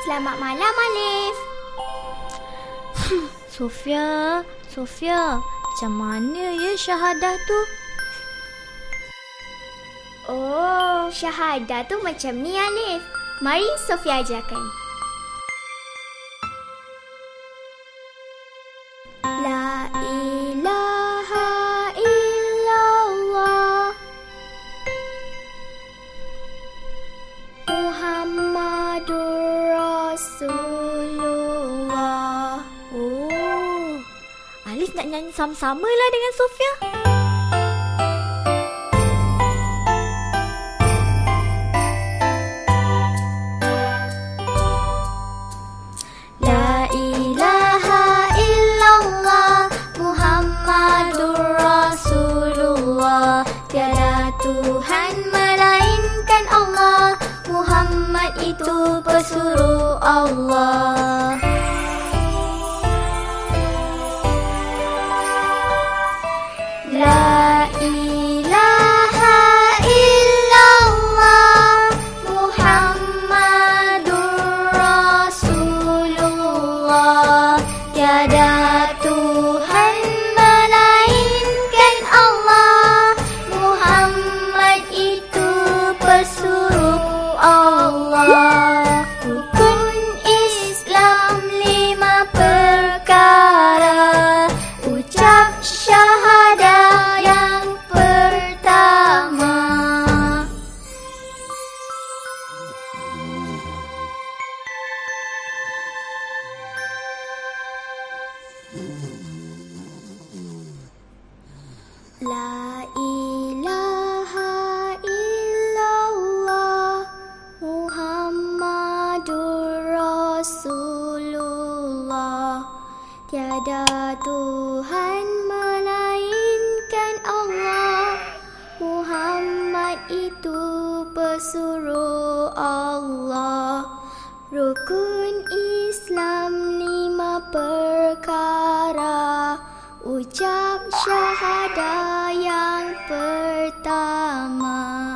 Selamat malam, Alif. Sofia, macam mana ya syahadah tu? Oh, syahadah tu macam ni, Alif. Mari Sofia ajarkan. La ilaha illallah Muhammadur Rasulullah. Oh, Alif nak nyanyi sama-sama lah dengan Sofia. La ilaha illallah Muhammadur Rasulullah. Tiada Tuhan melainkan Allah, Muhammad itu pesuruh Allah. La ilaha illallah Muhammadur Rasulullah. Tiada Tuhan melainkan Allah, Muhammad itu pesuruh Allah. Rukun Islam 5 perkara, ucap syahadah yang pertama. La ilaha illallah Muhammadur Rasulullah. Tiada Tuhan melainkan Allah, Muhammad itu pesuruh Allah. Rukun Islam 5 perkara, ucap syahadah yang pertama.